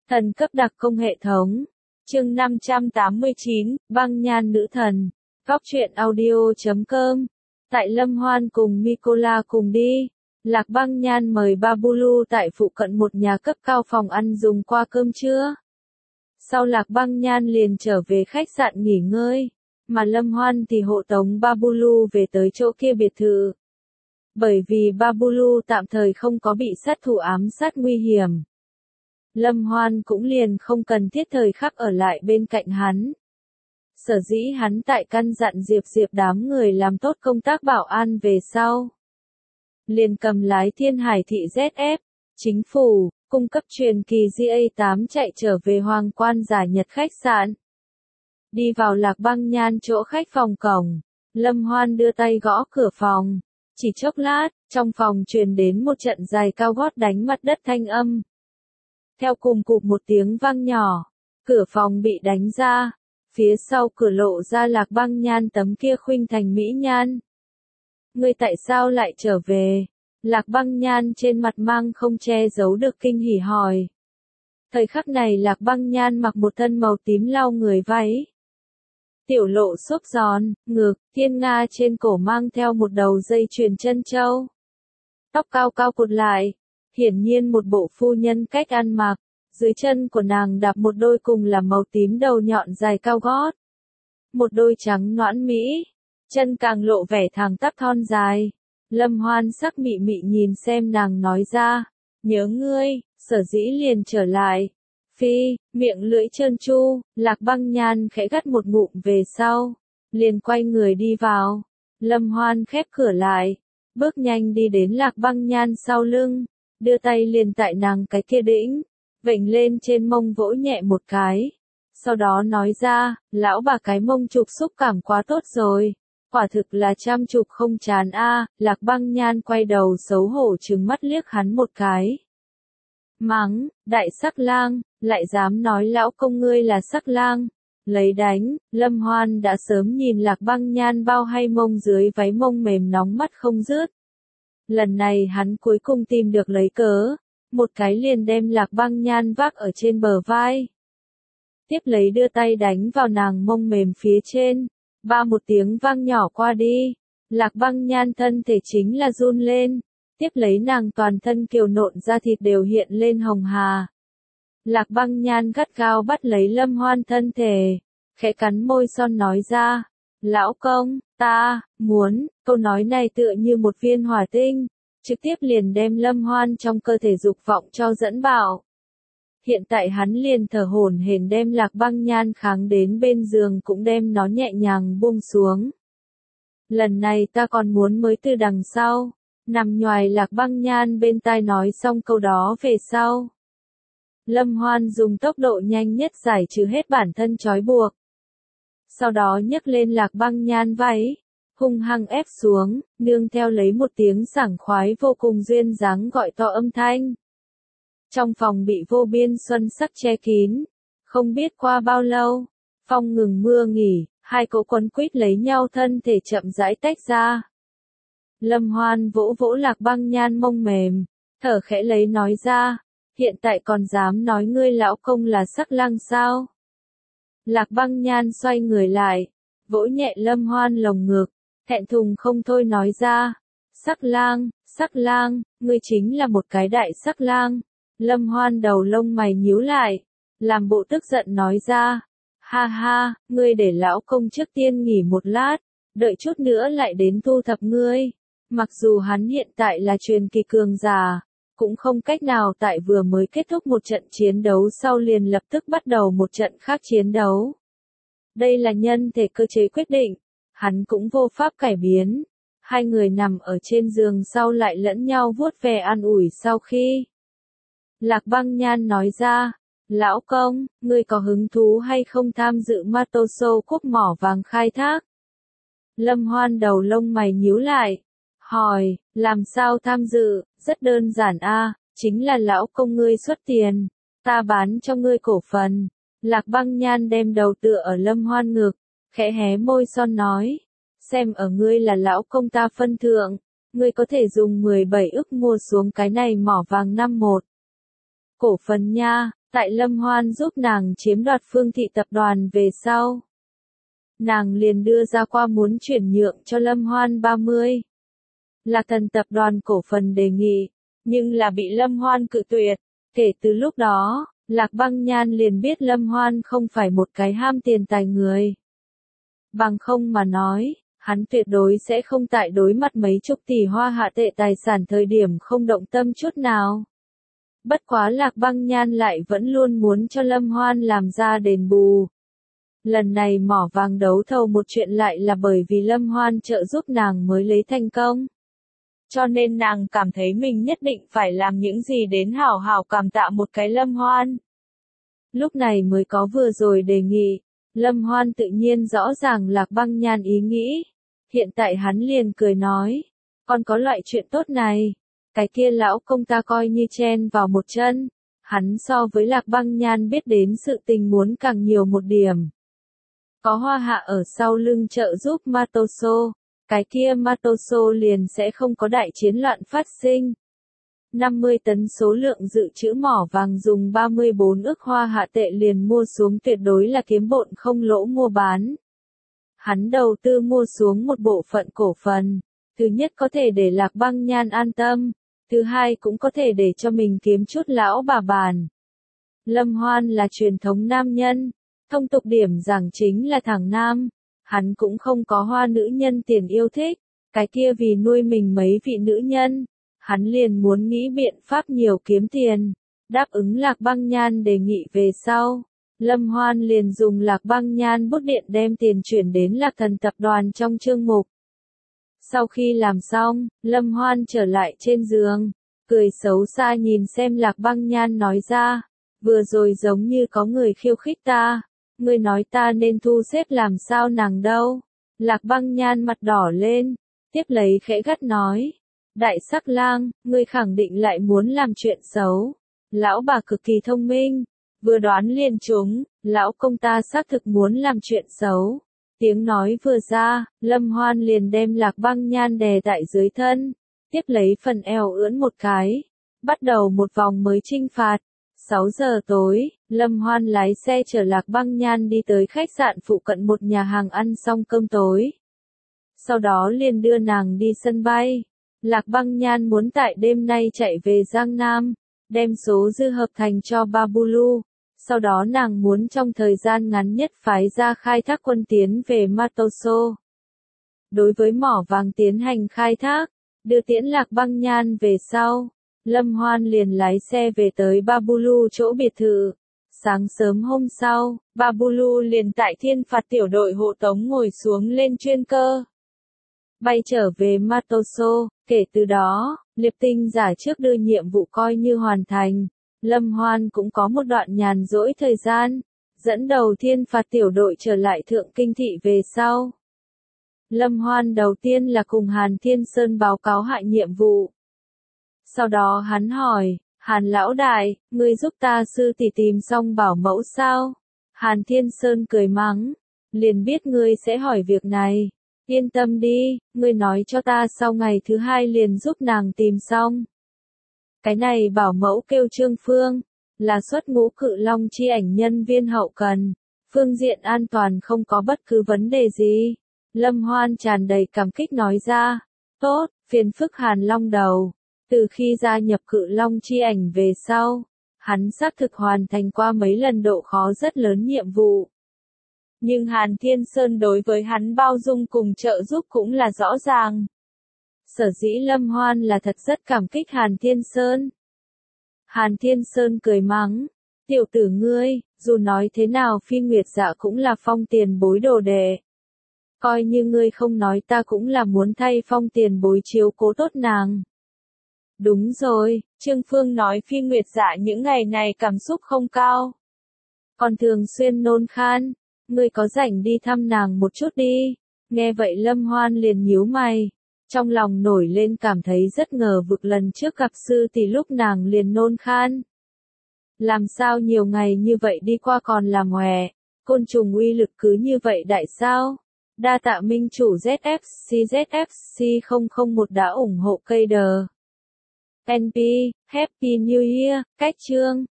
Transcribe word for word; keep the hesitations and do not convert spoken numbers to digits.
Thần cấp đặc công hệ thống. Chương năm trăm tám mươi chín, Băng Nhan nữ thần. Góc truyện audio chấm com. Tại Lâm Hoan cùng Nicola cùng đi, Lạc Băng Nhan mời Babulu tại phụ cận một nhà cấp cao phòng ăn dùng qua cơm trưa. Sau Lạc Băng Nhan liền trở về khách sạn nghỉ ngơi, mà Lâm Hoan thì hộ tống Babulu về tới chỗ kia biệt thự. Bởi vì Babulu tạm thời không có bị sát thủ ám sát nguy hiểm, Lâm Hoan cũng liền không cần thiết thời khắc ở lại bên cạnh hắn. Sở dĩ hắn tại căn dặn Diệp Diệp đám người làm tốt công tác bảo an về sau, liền cầm lái Thiên Hải thị Z F, chính phủ, cung cấp truyền kỳ G A tám chạy trở về Hoàng Quan Giả Nhật khách sạn. Đi vào Lạc Băng Nhan chỗ khách phòng cổng, Lâm Hoan đưa tay gõ cửa phòng. Chỉ chốc lát, trong phòng truyền đến một trận giày cao gót đánh mặt đất thanh âm. Theo cùng cụp một tiếng vang nhỏ, cửa phòng bị đánh ra, phía sau cửa lộ ra Lạc Băng Nhan tấm kia khuynh thành mỹ nhan. Ngươi tại sao lại trở về? Lạc Băng Nhan trên mặt mang không che giấu được kinh hỉ hỏi. Thời khắc này Lạc Băng Nhan mặc một thân màu tím lau người váy. Tiểu lộ xốp giòn, ngực, thiên nga trên cổ mang theo một đầu dây chuyền chân châu. Tóc cao cao cột lại, hiển nhiên một bộ phu nhân cách ăn mặc, dưới chân của nàng đạp một đôi cùng là màu tím đầu nhọn dài cao gót. Một đôi trắng nõn mỹ, chân càng lộ vẻ thẳng tắp thon dài. Lâm Hoan sắc mị mị nhìn xem nàng nói ra, nhớ ngươi, sở dĩ liền trở lại. Phi, miệng lưỡi trơn tru, Lạc Băng Nhan khẽ gắt một ngụm về sau, liền quay người đi vào. Lâm Hoan khép cửa lại, bước nhanh đi đến Lạc Băng Nhan sau lưng, đưa tay liền tại nàng cái kia đĩnh, vểnh lên trên mông vỗ nhẹ một cái. Sau đó nói ra, lão bà cái mông chụp xúc cảm quá tốt rồi, quả thực là chăm chụp không chán a. Lạc Băng Nhan quay đầu xấu hổ trừng mắt liếc hắn một cái. Mắng, đại sắc lang, lại dám nói lão công ngươi là sắc lang. Lấy đánh, Lâm Hoan đã sớm nhìn Lạc Băng Nhan bao hay mông dưới váy mông mềm nóng mắt không dứt. Lần này hắn cuối cùng tìm được lấy cớ, một cái liền đem Lạc Băng Nhan vác ở trên bờ vai. Tiếp lấy đưa tay đánh vào nàng mông mềm phía trên, ba một tiếng vang nhỏ qua đi, Lạc Băng Nhan thân thể chính là run lên. Tiếp lấy nàng toàn thân kiều nộn da thịt đều hiện lên hồng hà. Lạc Băng Nhan gắt gao bắt lấy Lâm Hoan thân thể, khẽ cắn môi son nói ra, lão công, ta, muốn, câu nói này tựa như một viên hỏa tinh, trực tiếp liền đem Lâm Hoan trong cơ thể dục vọng cho dẫn bạo. Hiện tại hắn liền thở hổn hển đem Lạc Băng Nhan kháng đến bên giường cũng đem nó nhẹ nhàng buông xuống. Lần này ta còn muốn mới từ đằng sau. Nằm nhoài Lạc Băng Nhan bên tai nói xong câu đó về sau, Lâm Hoan dùng tốc độ nhanh nhất giải trừ hết bản thân trói buộc. Sau đó nhấc lên Lạc Băng Nhan váy, hung hăng ép xuống, nương theo lấy một tiếng sảng khoái vô cùng duyên dáng gọi to âm thanh. Trong phòng bị vô biên xuân sắc che kín, không biết qua bao lâu, phong ngừng mưa nghỉ, hai cỗ quấn quýt lấy nhau thân thể chậm rãi tách ra. Lâm Hoan vỗ vỗ Lạc Băng Nhan mông mềm, thở khẽ lấy nói ra, hiện tại còn dám nói ngươi lão công là sắc lang sao? Lạc Băng Nhan xoay người lại, vỗ nhẹ Lâm Hoan lồng ngực, thẹn thùng không thôi nói ra, sắc lang, sắc lang, ngươi chính là một cái đại sắc lang. Lâm Hoan đầu lông mày nhíu lại, làm bộ tức giận nói ra, ha ha, ngươi để lão công trước tiên nghỉ một lát, đợi chút nữa lại đến thu thập ngươi. Mặc dù hắn hiện tại là truyền kỳ cường giả, cũng không cách nào tại vừa mới kết thúc một trận chiến đấu sau liền lập tức bắt đầu một trận khác chiến đấu. Đây là nhân thể cơ chế quyết định, hắn cũng vô pháp cải biến. Hai người nằm ở trên giường sau lại lẫn nhau vuốt ve an ủi sau khi. Lạc Băng Nhan nói ra, lão công, ngươi có hứng thú hay không tham dự Matoso quốc mỏ vàng khai thác? Lâm Hoan đầu lông mày nhíu lại. Hỏi, làm sao tham dự, rất đơn giản a, chính là lão công ngươi xuất tiền, ta bán cho ngươi cổ phần. Lạc Băng Nhan đem đầu tựa ở Lâm Hoan ngực, khẽ hé môi son nói, xem ở ngươi là lão công ta phân thượng, ngươi có thể dùng mười bảy ức mua xuống cái này mỏ vàng năm một. Cổ phần nha, Tại Lâm Hoan giúp nàng chiếm đoạt Phương Thị tập đoàn về sau, nàng liền đưa ra qua muốn chuyển nhượng cho Lâm Hoan ba mươi. Lạc Thần tập đoàn cổ phần đề nghị, nhưng là bị Lâm Hoan cự tuyệt. Kể từ lúc đó, Lạc Băng Nhan liền biết Lâm Hoan không phải một cái ham tiền tài người. Bằng không mà nói, hắn tuyệt đối sẽ không tại đối mặt mấy chục tỷ hoa hạ tệ tài sản thời điểm không động tâm chút nào. Bất quá Lạc Băng Nhan lại vẫn luôn muốn cho Lâm Hoan làm ra đền bù. Lần này mỏ vàng đấu thầu một chuyện lại là bởi vì Lâm Hoan trợ giúp nàng mới lấy thành công. Cho nên nàng cảm thấy mình nhất định phải làm những gì đến hảo hảo cảm tạ một cái Lâm Hoan. Lúc này mới có vừa rồi đề nghị, Lâm Hoan tự nhiên rõ ràng Lạc Băng Nhan ý nghĩ. Hiện tại hắn liền cười nói, còn có loại chuyện tốt này, cái kia lão công ta coi như chen vào một chân. Hắn so với Lạc Băng Nhan biết đến sự tình muốn càng nhiều một điểm. Có Hoa Hạ ở sau lưng trợ giúp Matoso, cái kia Matoso liền sẽ không có đại chiến loạn phát sinh. năm mươi tấn số lượng dự trữ mỏ vàng dùng ba mươi bốn ức Hoa Hạ tệ liền mua xuống tuyệt đối là kiếm bộn không lỗ mua bán. Hắn đầu tư mua xuống một bộ phận cổ phần, thứ nhất có thể để Lạc Băng Nhan an tâm, thứ hai cũng có thể để cho mình kiếm chút lão bà bàn. Lâm Hoan là truyền thống nam nhân, thông tục điểm giảng chính là thằng nam, hắn cũng không có hoa nữ nhân tiền yêu thích, cái kia vì nuôi mình mấy vị nữ nhân, hắn liền muốn nghĩ biện pháp nhiều kiếm tiền, đáp ứng Lạc Băng Nhan đề nghị về sau. Lâm Hoan liền dùng Lạc Băng Nhan bút điện đem tiền chuyển đến Lạc Thần tập đoàn trong chương mục. Sau khi làm xong, Lâm Hoan trở lại trên giường, cười xấu xa nhìn xem Lạc Băng Nhan nói ra, vừa rồi giống như có người khiêu khích ta, ngươi nói ta nên thu xếp làm sao nàng đâu. Lạc Băng Nhan mặt đỏ lên, tiếp lấy khẽ gắt nói, đại sắc lang, ngươi khẳng định lại muốn làm chuyện xấu. Lão bà cực kỳ thông minh, vừa đoán liền trúng, lão công ta xác thực muốn làm chuyện xấu. Tiếng nói vừa ra, Lâm Hoan liền đem Lạc Băng Nhan đè tại dưới thân, tiếp lấy phần eo ưỡn một cái, bắt đầu một vòng mới chinh phạt. sáu giờ tối, Lâm Hoan lái xe chở Lạc Băng Nhan đi tới khách sạn phụ cận một nhà hàng ăn xong cơm tối. Sau đó liền đưa nàng đi sân bay. Lạc Băng Nhan muốn tại đêm nay chạy về Giang Nam, đem số dư hợp thành cho Babulu. Sau đó nàng muốn trong thời gian ngắn nhất phái ra khai thác quân tiến về Matoso. Đối với mỏ vàng tiến hành khai thác, đưa tiễn Lạc Băng Nhan về sau, Lâm Hoan liền lái xe về tới Babulu chỗ biệt thự. Sáng sớm hôm sau, Babulu liền tại Thiên Phạt tiểu đội hộ tống ngồi xuống lên chuyên cơ, bay trở về Matoso. Kể từ đó, Liệp Tinh giả trước đưa nhiệm vụ coi như hoàn thành. Lâm Hoan cũng có một đoạn nhàn rỗi thời gian, dẫn đầu Thiên Phạt tiểu đội trở lại Thượng Kinh thị về sau. Lâm Hoan đầu tiên là cùng Hàn Thiên Sơn báo cáo hạ nhiệm vụ. Sau đó hắn hỏi, Hàn lão đại, ngươi giúp ta sư tỷ tìm xong bảo mẫu sao? Hàn Thiên Sơn cười mắng, liền biết ngươi sẽ hỏi việc này. Yên tâm đi, ngươi nói cho ta sau ngày thứ hai liền giúp nàng tìm xong. Cái này bảo mẫu kêu Trương Phương, là xuất ngũ Cự Long chi ảnh nhân viên hậu cần, phương diện an toàn không có bất cứ vấn đề gì. Lâm Hoan tràn đầy cảm kích nói ra, tốt, phiền phức Hàn Long đầu. Từ khi gia nhập Cự Long chi ảnh về sau, hắn xác thực hoàn thành qua mấy lần độ khó rất lớn nhiệm vụ. Nhưng Hàn Thiên Sơn đối với hắn bao dung cùng trợ giúp cũng là rõ ràng. Sở dĩ Lâm Hoan là thật rất cảm kích Hàn Thiên Sơn. Hàn Thiên Sơn cười mắng, tiểu tử ngươi, dù nói thế nào Phi Nguyệt Dạ cũng là Phong tiền bối đồ đệ. Coi như ngươi không nói ta cũng là muốn thay Phong tiền bối chiếu cố tốt nàng. Đúng rồi, Trương Phương nói Phi Nguyệt Dạ những ngày này cảm xúc không cao, còn thường xuyên nôn khan, ngươi có rảnh đi thăm nàng một chút đi. Nghe vậy Lâm Hoan liền nhíu mày, trong lòng nổi lên cảm thấy rất ngờ vực lần trước gặp sư tỷ lúc nàng liền nôn khan. Làm sao nhiều ngày như vậy đi qua còn làm hòe, côn trùng uy lực cứ như vậy đại sao? Đa tạ minh chủ Z F C Z F C không không một đã ủng hộ cây đờ. en pê, Happy New Year, cách chương.